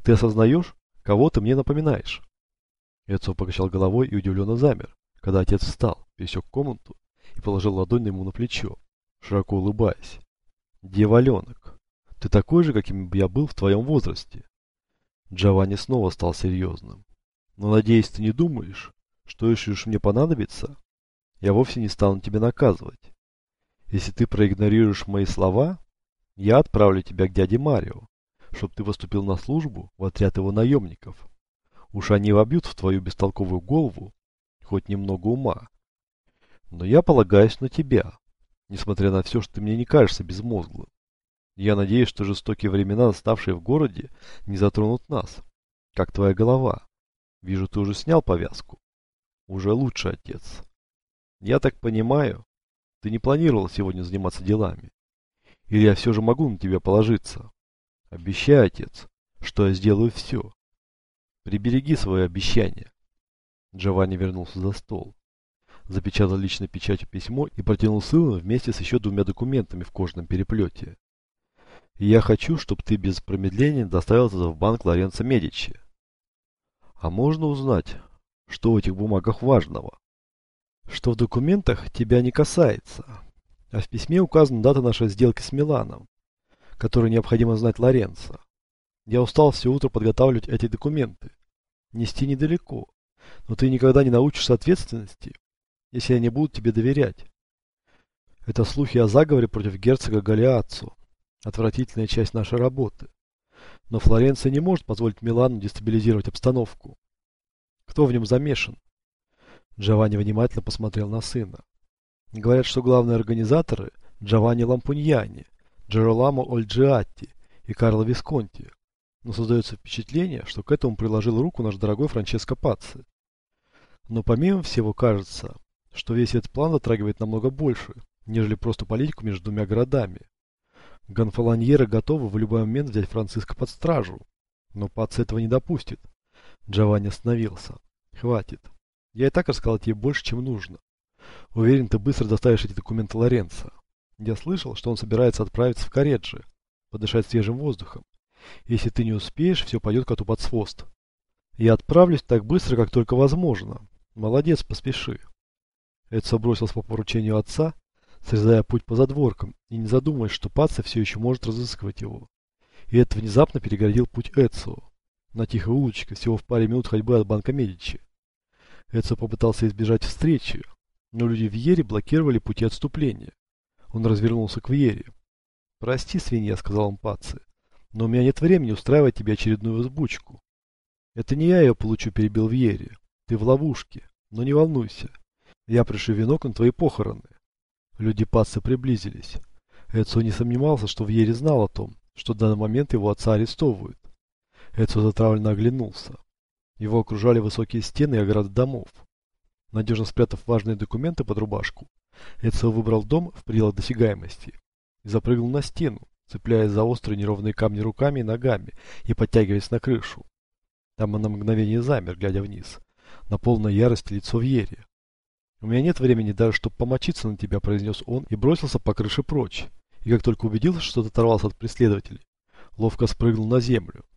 Ты осознаешь, кого ты мне напоминаешь? Эцио покачал головой и удивленно замер, когда отец встал, пересек комнату и положил ладонь ему на плечо, широко улыбаясь. Дьяволенок, ты такой же, каким бы я был в твоем возрасте. Джованни снова стал серьезным. Но, надеюсь, ты не думаешь, что если уж мне понадобится, я вовсе не стану тебя наказывать. Если ты проигнорируешь мои слова, я отправлю тебя к дяде Марио, чтобы ты поступил на службу в отряд его наемников. Уж они вобьют в твою бестолковую голову хоть немного ума. Но я полагаюсь на тебя, несмотря на все, что ты мне не кажешься безмозглым. Я надеюсь, что жестокие времена, наставшие в городе, не затронут нас, как твоя голова. Вижу, ты уже снял повязку. Уже лучше, отец. Я так понимаю, ты не планировал сегодня заниматься делами. Или я все же могу на тебя положиться? Обещаю, отец, что я сделаю все. Прибереги свое обещание. Джованни вернулся за стол, запечатал личной печатью письмо и протянул сыну вместе с еще двумя документами в кожаном переплете. И я хочу, чтобы ты без промедления доставил это в банк Лоренцо Медичи. А можно узнать, что в этих бумагах важного? Что в документах тебя не касается. А в письме указана дата нашей сделки с Миланом, которую необходимо знать Лоренцо. Я устал все утро подготавливать эти документы. Нести недалеко, но ты никогда не научишься ответственности, если я не буду тебе доверять. Это слухи о заговоре против герцога Галиаццо. Отвратительная часть нашей работы. Но Флоренция не может позволить Милану дестабилизировать обстановку. Кто в нем замешан? Джованни внимательно посмотрел на сына. Говорят, что главные организаторы Джованни Лампуньяни, Джероламо Ольджиатти и Карло Висконти. Но создается впечатление, что к этому приложил руку наш дорогой Франческо Пацци. Но помимо всего кажется, что весь этот план затрагивает намного больше, нежели просто политику между двумя городами. Гонфалоньеры готовы в любой момент взять Франциско под стражу, но Пацци этого не допустит. Джованни остановился. Хватит. Я и так рассказал тебе больше, чем нужно. Уверен, ты быстро доставишь эти документы Лоренцо. Я слышал, что он собирается отправиться в Кареджи, подышать свежим воздухом. Если ты не успеешь, все пойдет коту под хвост. Я отправлюсь так быстро, как только возможно. Молодец, поспеши. Эдсо бросился по поручению отца, срезая путь по задворкам, и не задумываясь, что Пацци все еще может разыскивать его. И это внезапно перегородил путь Эдсо. На тихой улочке, всего в паре минут ходьбы от банка Медичи. Эдсо попытался избежать встречи, но люди в Вьере блокировали пути отступления. Он развернулся к Вьере. «Прости, свинья», — сказал он Пацци, — «но у меня нет времени устраивать тебе очередную взбучку». «Это не я ее получу», — перебил Вьере. «Ты в ловушке, но не волнуйся. Я пришлю венок на твои похороны». Люди Пацци приблизились. Эдсо не сомневался, что Вьере знал о том, что в данный момент его отца арестовывают. Эдсо затравленно оглянулся. Его окружали высокие стены и ограды домов. Надежно спрятав важные документы под рубашку, Эдсо выбрал дом в пределах досягаемости и запрыгнул на стену, цепляясь за острые неровные камни руками и ногами и подтягиваясь на крышу. Там он на мгновение замер, глядя вниз, на полной ярости лицо Вьере. «У меня нет времени даже, чтобы помочиться на тебя», — произнес он и бросился по крыше прочь. И как только убедился, что тот оторвался от преследователей, ловко спрыгнул на землю.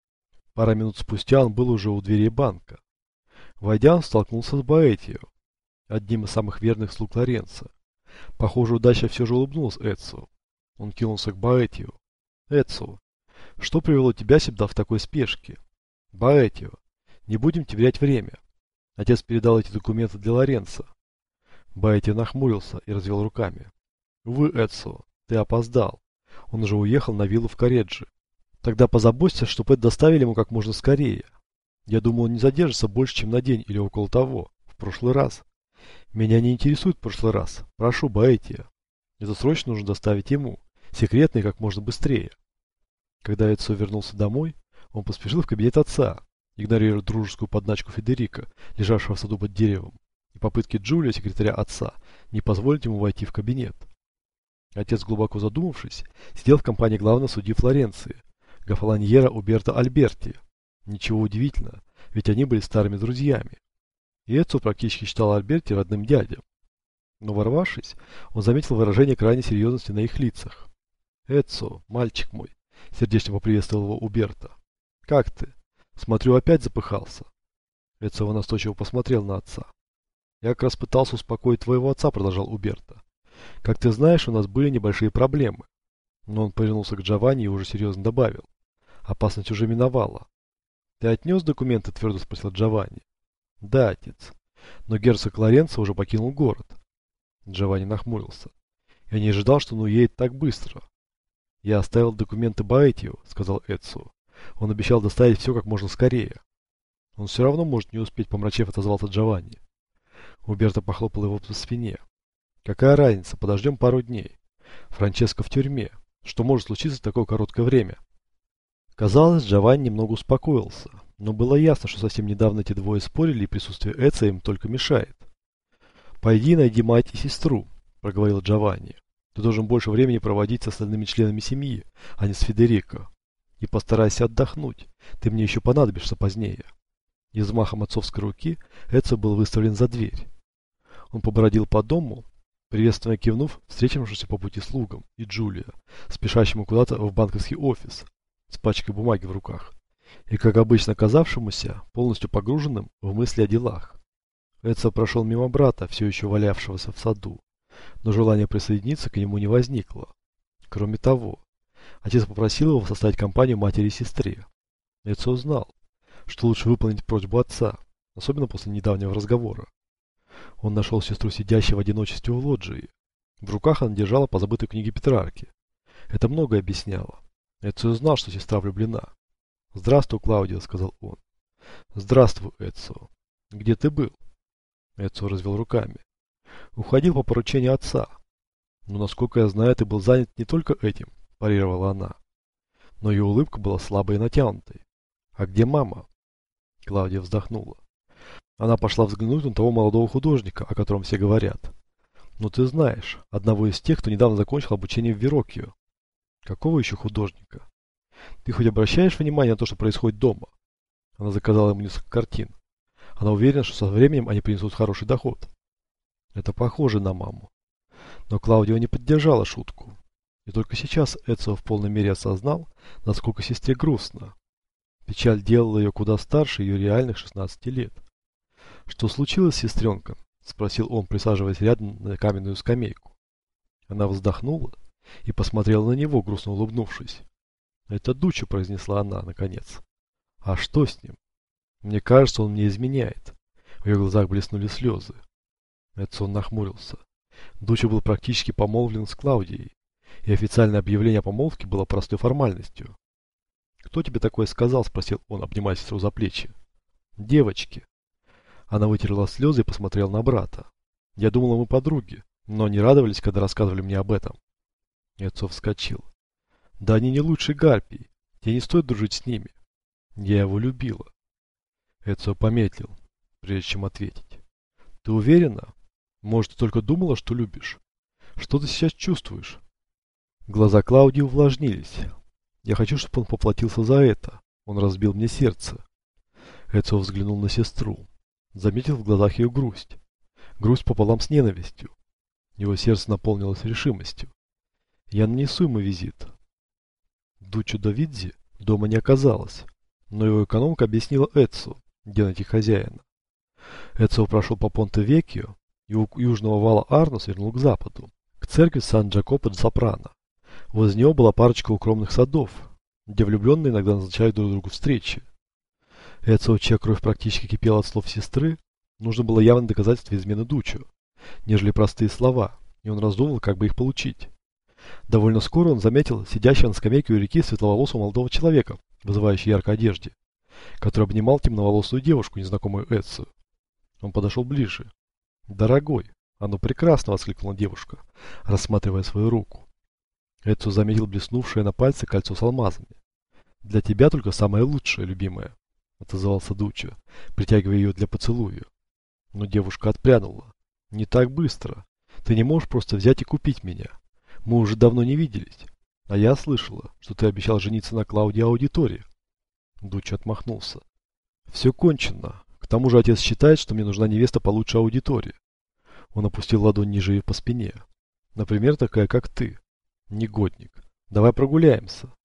Пара минут спустя он был уже у дверей банка. Войдя, он столкнулся с Боэтио, одним из самых верных слуг Лоренцо. Похоже, удача все же улыбнулась Эдсо. Он кинулся к Боэтио. «Эдсо, что привело тебя сюда в такой спешке?» «Боэтио, не будем терять время. Отец передал эти документы для Лоренцо». Боэтио нахмурился и развел руками. «Увы, Эдсо, ты опоздал. Он уже уехал на виллу в Кареджи. Тогда позаботься, чтобы это доставили ему как можно скорее. Я думаю, он не задержится больше, чем на день или около того. В прошлый раз. Меня не интересует прошлый раз. Прошу, Боэтио. Это срочно нужно доставить ему. Секретно и как можно быстрее». Когда Эдсо вернулся домой, он поспешил в кабинет отца, игнорируя дружескую подначку Федерико, лежавшего в саду под деревом, и попытки Джулия, секретаря отца, не позволить ему войти в кабинет. Отец, глубоко задумавшись, сидел в компании главного судьи Флоренции, Гафаланьера Уберто Альберти. Ничего удивительного, ведь они были старыми друзьями. И Эдсо практически считал Альберти родным дядей. Но ворвавшись, он заметил выражение крайней серьезности на их лицах. «Эдсо, мальчик мой», — сердечно поприветствовал его Уберто. Как ты? Смотрю, опять запыхался. Эцио настойчиво посмотрел на отца. Я как раз пытался успокоить твоего отца, продолжал Уберто. Как ты знаешь, у нас были небольшие проблемы. Но он повернулся к Джованни и уже серьезно добавил. Опасность уже миновала. Ты отнес документы? Твердо спросил Джованни. Да, отец. Но герцог Лоренцо уже покинул город. Джованни нахмурился. Я не ожидал, что он уедет так быстро. Я оставил документы Боэтио, сказал Эцио. Он обещал доставить все как можно скорее. Он все равно может не успеть, помрачев, отозвался Джованни. Уберто похлопал его по спине. Какая разница, подождем пару дней. Франческо в тюрьме. Что может случиться в такое короткое время? Казалось, Джованни немного успокоился, но было ясно, что совсем недавно эти двое спорили, и присутствие Эцио им только мешает. «Пойди найди мать и сестру», — проговорил Джованни. «Ты должен больше времени проводить с остальными членами семьи, а не с Федерико. И постарайся отдохнуть, ты мне еще понадобишься позднее». И взмахом отцовской руки Эцио был выставлен за дверь. Он побродил по дому, приветственно кивнув встретившимся по пути слугам и Джулия, спешащему куда-то в банковский офис, с пачкой бумаги в руках, и, как обычно казавшемуся, полностью погруженным в мысли о делах. Эцио прошел мимо брата, все еще валявшегося в саду, но желания присоединиться к нему не возникло. Кроме того, отец попросил его составить компанию матери и сестре. Эцио знал, что лучше выполнить просьбу отца, особенно после недавнего разговора. Он нашел сестру, сидящей в одиночестве в лоджии. В руках она держала позабытую книгу Петрарки. Это многое объясняло. Эцио знал, что сестра влюблена. «Здравствуй, Клаудио», — сказал он. «Здравствуй, Эцио. Где ты был?» Эцио развел руками. «Уходил по поручению отца. Но, насколько я знаю, ты был занят не только этим», — парировала она. Но ее улыбка была слабой и натянутой. «А где мама?» Клаудия вздохнула. Она пошла взглянуть на того молодого художника, о котором все говорят. «Но ты знаешь, одного из тех, кто недавно закончил обучение в Вероккио». «Какого еще художника? Ты хоть обращаешь внимание на то, что происходит дома?» Она заказала ему несколько картин. Она уверена, что со временем они принесут хороший доход. Это похоже на маму. Но Клаудио не поддержала шутку. И только сейчас Эцио в полной мере осознал, насколько сестре грустно. Печаль делала ее куда старше ее реальных 16 лет. «Что случилось, сестренка?» – спросил он, присаживаясь рядом на каменную скамейку. Она вздохнула и посмотрела на него, грустно улыбнувшись. «Это Дуччо», – произнесла она, наконец. «А что с ним? Мне кажется, он мне изменяет». В ее глазах блеснули слезы. Эдсон нахмурился. Дуччо был практически помолвлен с Клаудией, и официальное объявление о помолвке было простой формальностью. «Кто тебе такое сказал?» – спросил он, обнимая сестру за плечи. «Девочки». Она вытерла слезы и посмотрела на брата. «Я думала, мы подруги, но они радовались, когда рассказывали мне об этом». Эдсон вскочил. «Да они не лучше гарпий. Тебе не стоит дружить с ними. Я его любила». Эдсон помедлил, прежде чем ответить. «Ты уверена? Может, ты только думала, что любишь? Что ты сейчас чувствуешь?» Глаза Клаудии увлажнились. «Я хочу, чтобы он поплатился за это. Он разбил мне сердце». Эдсон взглянул на сестру. Заметил в глазах ее грусть. Грусть пополам с ненавистью. Его сердце наполнилось решимостью. «Я нанесу ему визит». Дуччо Давидзи дома не оказалось, но его экономка объяснила Эдсу, где найти хозяина. Эдсо прошел по Понте-Веккио и у южного вала Арно свернул к западу, к церкви Сан-Джакопо-де-Сопрано. Возле него была парочка укромных садов, где влюбленные иногда назначают друг другу встречи. Эдсо, чья кровь практически кипела от слов сестры, нужно было явное доказательство измены Дуччо, нежели простые слова, и он раздумывал, как бы их получить. Довольно скоро он заметил сидящего на скамейке у реки светловолосого молодого человека, вызывающего яркой одежде, который обнимал темноволосую девушку, незнакомую Эдсу. Он подошел ближе. «Дорогой, оно прекрасно!» — воскликнула девушка, рассматривая свою руку. Эдсу заметил блеснувшее на пальце кольцо с алмазами. «Для тебя только самое лучшее, любимая», — отозвался Дуччо, притягивая ее для поцелуя. Но девушка отпрянула. «Не так быстро. Ты не можешь просто взять и купить меня. Мы уже давно не виделись. А я слышала, что ты обещал жениться на Клаудии Аудиторе». Дуччо отмахнулся. «Все кончено. К тому же отец считает, что мне нужна невеста получше Аудитории». Он опустил ладонь ниже ее по спине. «Например, такая, как ты. Негодник. Давай прогуляемся».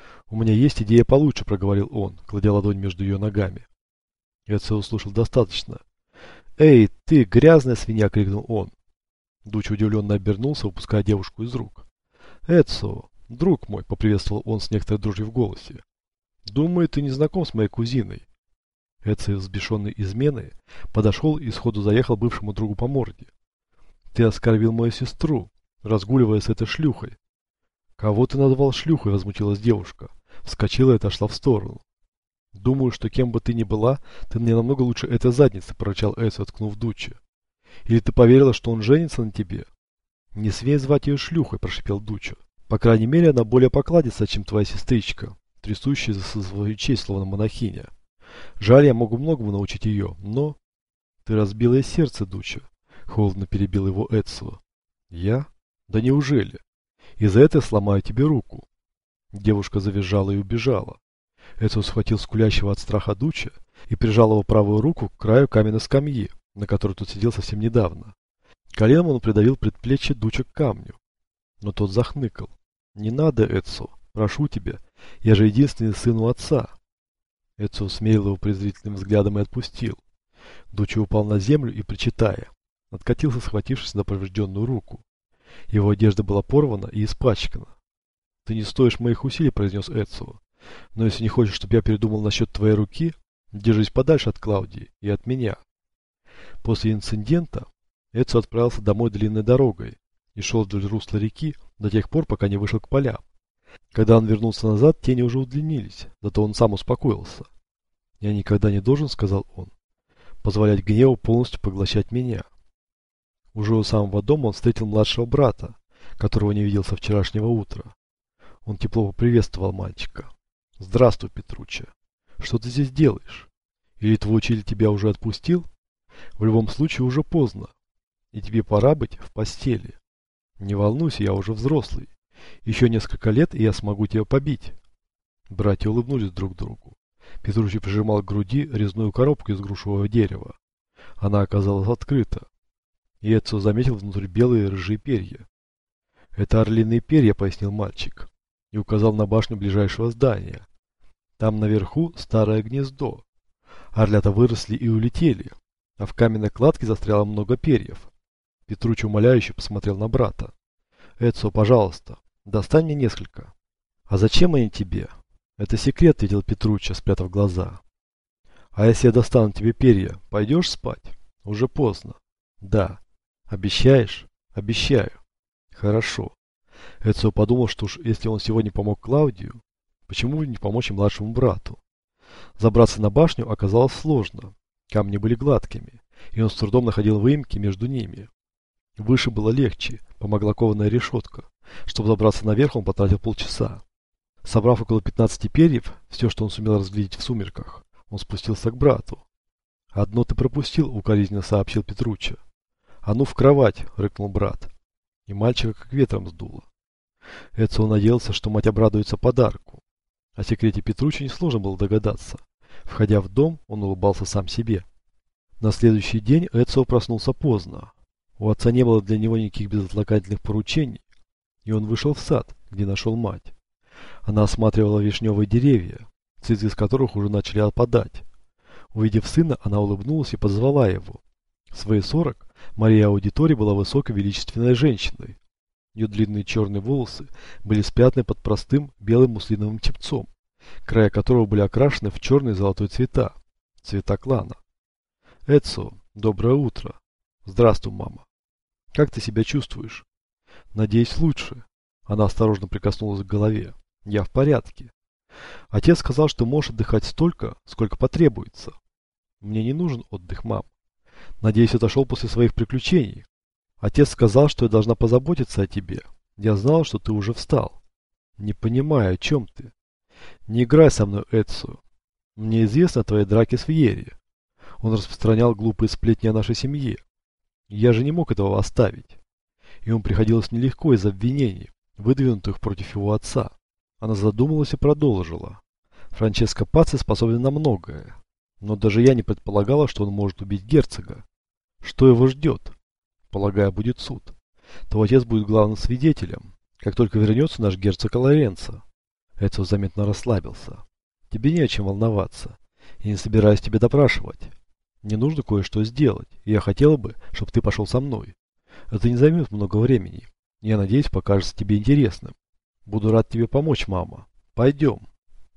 «У меня есть идея получше», — проговорил он, кладя ладонь между ее ногами. Эцио услышал достаточно. «Эй, ты, грязная свинья!» — крикнул он. Дуч удивленно обернулся, упуская девушку из рук. «Эцио, друг мой!» — поприветствовал он с некоторой дрожью в голосе. «Думаю, ты не знаком с моей кузиной». Эцио, взбешенный изменой, подошел и сходу заехал бывшему другу по морде. «Ты оскорбил мою сестру, разгуливая с этой шлюхой». «Кого ты назвал шлюхой?» — возмутилась девушка. Вскочила и отошла в сторону. «Думаю, что кем бы ты ни была, ты мне намного лучше этой задницы», — прорычал Эцио, ткнув Дуччи. «Или ты поверила, что он женится на тебе?» «Не смей звать ее шлюхой», — прошипел Дуччи. «По крайней мере, она более покладиста, чем твоя сестричка, трясущаяся за свою честь, словно монахиня. Жаль, я могу многому научить ее, но...» «Ты разбила ей сердце, Дуччи», — холодно перебил его Эцио. «Я? Да неужели? И за это я сломаю тебе руку». Девушка завизжала и убежала. Эцио схватил скулящего от страха Дуччи и прижал его правую руку к краю каменной скамьи, на которой тот сидел совсем недавно. Коленом он придавил предплечье Дуччи к камню. Но тот захныкал. «Не надо, Эцио, прошу тебя, я же единственный сын у отца». Эцио смерил его презрительным взглядом и отпустил. Дуччи упал на землю и, причитая, откатился, схватившись за поврежденную руку. Его одежда была порвана и испачкана. «Ты не стоишь моих усилий», — произнес Эцио. «Но если не хочешь, чтобы я передумал насчет твоей руки, держись подальше от Клаудии и от меня». После инцидента Эцио отправился домой длинной дорогой и шел вдоль русла реки до тех пор, пока не вышел к полям. Когда он вернулся назад, тени уже удлинились, зато он сам успокоился. «Я никогда не должен», — сказал он, — «позволять гневу полностью поглощать меня». Уже у самого дома он встретил младшего брата, которого не видел со вчерашнего утра. Он тепло поприветствовал мальчика. «Здравствуй, Петруччо. Что ты здесь делаешь? Или твой учитель тебя уже отпустил? В любом случае уже поздно, и тебе пора быть в постели. Не волнуйся, я уже взрослый. Еще несколько лет, и я смогу тебя побить». Братья улыбнулись друг другу. Петруччо прижимал к груди резную коробку из грушевого дерева. Она оказалась открыта. И Эцио заметил внутри белые рыжие перья. «Это орлиные перья», — пояснил мальчик, и указал на башню ближайшего здания. «Там наверху старое гнездо. Орлята выросли и улетели, а в каменной кладке застряло много перьев». Петруччо умоляюще посмотрел на брата. «Эцио, пожалуйста, достань мне несколько». «А зачем они тебе?» «Это секрет», — ответил Петруччо, спрятав глаза. «А если я достану тебе перья, пойдешь спать?» «Уже поздно». «Да». «Обещаешь?» «Обещаю». «Хорошо». Эцио подумал, что уж если он сегодня помог Клаудию, почему бы не помочь и младшему брату? Забраться на башню оказалось сложно. Камни были гладкими, и он с трудом находил выемки между ними. Выше было легче, помогла кованая решетка. Чтобы забраться наверх, он потратил полчаса. Собрав около 15 перьев, все, что он сумел разглядеть в сумерках, он спустился к брату. «Одно ты пропустил», — укоризненно сообщил Петруччо. «А ну в кровать!» — рыкнул брат. И мальчика как ветром сдуло. Эцио надеялся, что мать обрадуется подарку. О секрете Петруччо несложно было догадаться. Входя в дом, он улыбался сам себе. На следующий день Эцио проснулся поздно. У отца не было для него никаких безотлагательных поручений, и он вышел в сад, где нашел мать. Она осматривала вишневые деревья, цветы из которых уже начали опадать. Увидев сына, она улыбнулась и позвала его. В свои 40 Мария Аудитори была высокой величественной женщиной. Ее длинные черные волосы были спрятаны под простым белым муслиновым чепцом, края которого были окрашены в черный и золотой цвета, цвета клана. «Эцио, доброе утро». «Здравствуй, мама». «Как ты себя чувствуешь?» «Надеюсь, лучше». Она осторожно прикоснулась к голове. «Я в порядке. Отец сказал, что можешь отдыхать столько, сколько потребуется». «Мне не нужен отдых, мам. Надеюсь, отошел после своих приключений. Отец сказал, что я должна позаботиться о тебе. Я знал, что ты уже встал». «Не понимаю, о чем ты?» «Не играй со мной, Эцио. Мне известно о твоей драке с Вьери. Он распространял глупые сплетни о нашей семье. Я же не мог этого оставить. Ему приходилось нелегко из обвинений, выдвинутых против его отца». Она задумалась и продолжила. «Франческо Пацци способен на многое. Но даже я не предполагала, что он может убить герцога. Что его ждет? Полагаю, будет суд. Твой отец будет главным свидетелем, как только вернется наш герцог Лоренцо. Эцио заметно расслабился. Тебе не о чем волноваться. Я не собираюсь тебя допрашивать. Мне нужно кое-что сделать, и я хотела бы, чтобы ты пошел со мной. Это не займет много времени. Я надеюсь, покажется тебе интересным. Буду рад тебе помочь, мама. Пойдем.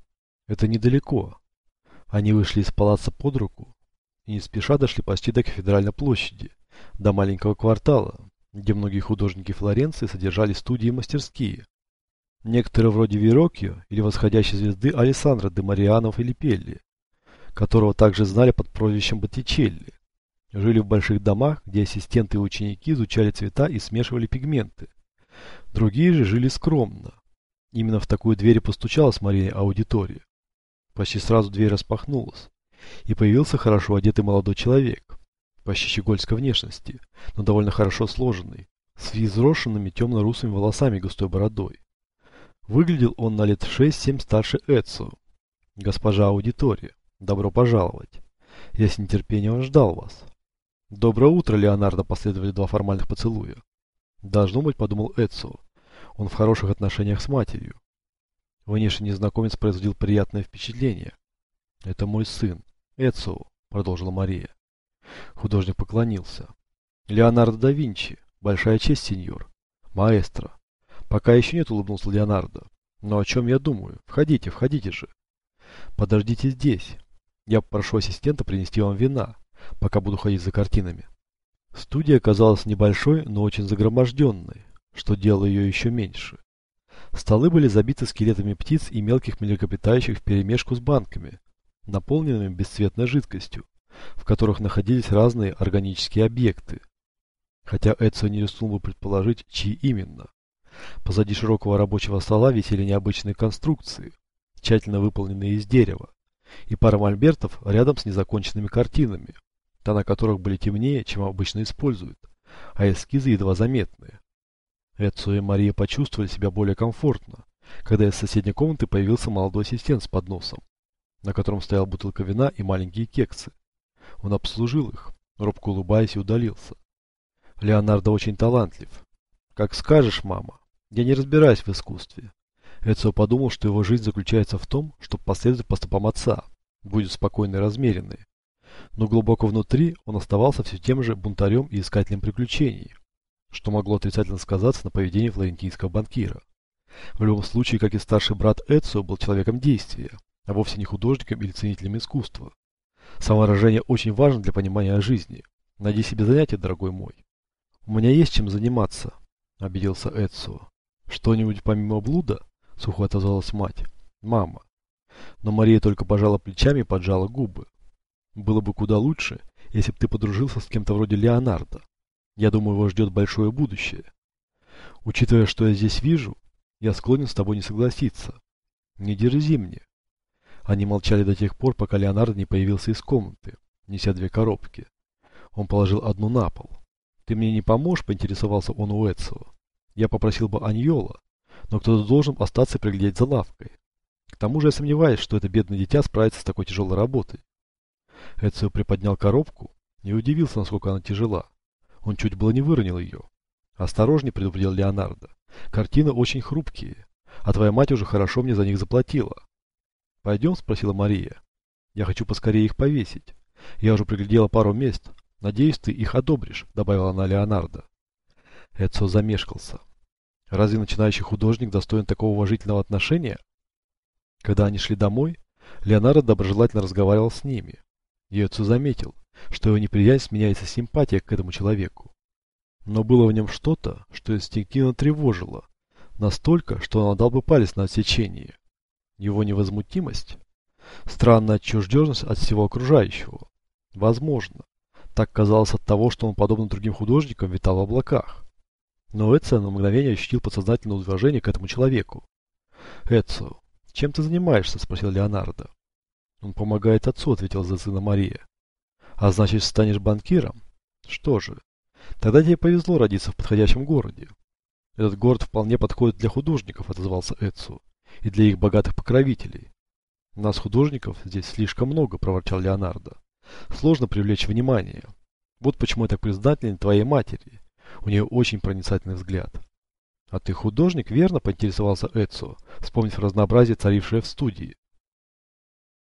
Это недалеко. Они вышли из палаца под руку и не спеша дошли почти до Кафедральной площади, до маленького квартала, где многие художники Флоренции содержали студии и мастерские. Некоторые вроде Вероккио или восходящей звезды Алессандро де Мариано Филиппелли, которого также знали под прозвищем Боттичелли, жили в больших домах, где ассистенты и ученики изучали цвета и смешивали пигменты. Другие же жили скромно. Именно в такую дверь и постучалась Мария аудитория. Почти сразу дверь распахнулась, и появился хорошо одетый молодой человек, почти щегольской внешности, но довольно хорошо сложенный, с взъерошенными темно-русыми волосами и густой бородой. Выглядел он на лет 6-7 старше Эцио. Госпожа аудитория, добро пожаловать. Я с нетерпением ждал вас. Доброе утро, Леонардо, последовали два формальных поцелуя. Должно быть, подумал Эцио, он в хороших отношениях с матерью. Внешний незнакомец производил приятное впечатление. «Это мой сын, Эцио», — продолжила Мария. Художник поклонился. «Леонардо да Винчи. Большая честь, сеньор. Маэстро». «Пока еще нет», — улыбнулся Леонардо. «Но о чем я думаю? Входите, входите же». «Подождите здесь. Я попрошу ассистента принести вам вина, пока буду ходить за картинами». Студия оказалась небольшой, но очень загроможденной, что делало ее еще меньше. Столы были забиты скелетами птиц и мелких млекопитающих вперемешку с банками, наполненными бесцветной жидкостью, в которых находились разные органические объекты. Хотя Эцио не рискнул бы предположить, чьи именно. Позади широкого рабочего стола висели необычные конструкции, тщательно выполненные из дерева, и пара мольбертов рядом с незаконченными картинами, тона которых были темнее, чем обычно используют, а эскизы едва заметные. Эцио и Мария почувствовали себя более комфортно, когда из соседней комнаты появился молодой ассистент с подносом, на котором стояла бутылка вина и маленькие кексы. Он обслужил их, робко улыбаясь, и удалился. Леонардо очень талантлив. Как скажешь, мама. Я не разбираюсь в искусстве. Эцио подумал, что его жизнь заключается в том, чтобы последовать по стопам отца, будет спокойной и размеренной. Но глубоко внутри он оставался все тем же бунтарем и искателем приключений, что могло отрицательно сказаться на поведении флорентийского банкира. В любом случае, как и старший брат, Эцио был человеком действия, а вовсе не художником или ценителем искусства. Самовыражение очень важно для понимания жизни. Найди себе занятие, дорогой мой. У меня есть чем заниматься, обиделся Эцио. Что-нибудь помимо блуда? Сухо отозвалась мать. Мама. Но Мария только пожала плечами и поджала губы. Было бы куда лучше, если бы ты подружился с кем-то вроде Леонардо. Я думаю, его ждет большое будущее. Учитывая, что я здесь вижу, я склонен с тобой не согласиться. Не дерзи мне. Они молчали до тех пор, пока Леонардо не появился из комнаты, неся две коробки. Он положил одну на пол. «Ты мне не поможешь?» – поинтересовался он у Эцио. «Я попросил бы Аньола, но кто-то должен остаться и приглядеть за лавкой. К тому же я сомневаюсь, что это бедное дитя справится с такой тяжелой работой». Эцио приподнял коробку и удивился, насколько она тяжела. Он чуть было не выронил ее. «Осторожней», – предупредил Леонардо. «Картины очень хрупкие, а твоя мать уже хорошо мне за них заплатила». «Пойдем?» – спросила Мария. «Я хочу поскорее их повесить. Я уже приглядела пару мест. Надеюсь, ты их одобришь», – добавила она Леонардо. Эцио замешкался. Разве начинающий художник достоин такого уважительного отношения? Когда они шли домой, Леонардо доброжелательно разговаривал с ними. И Эцио заметил, что его неприязнь сменяется симпатией к этому человеку. Но было в нем что-то, что инстинктивно тревожило, настолько, что он отдал бы палец на отсечение. Его невозмутимость, странная отчужденность от всего окружающего. Возможно, так казалось от того, что он, подобно другим художникам, витал в облаках. Но Эцио на мгновение ощутил подсознательное уважение к этому человеку. «Эцио, чем ты занимаешься?» – спросил Леонардо. «Он помогает отцу», – ответила за сына Мария. «А значит, станешь банкиром? Что же, тогда тебе повезло родиться в подходящем городе». «Этот город вполне подходит для художников», – отозвался Эцио, – «и для их богатых покровителей». «Нас, художников, здесь слишком много», – проворчал Леонардо. «Сложно привлечь внимание. Вот почему я так признателен твоей матери. У нее очень проницательный взгляд». «А ты художник, верно?» – поинтересовался Эцио, вспомнив разнообразие, царившее в студии.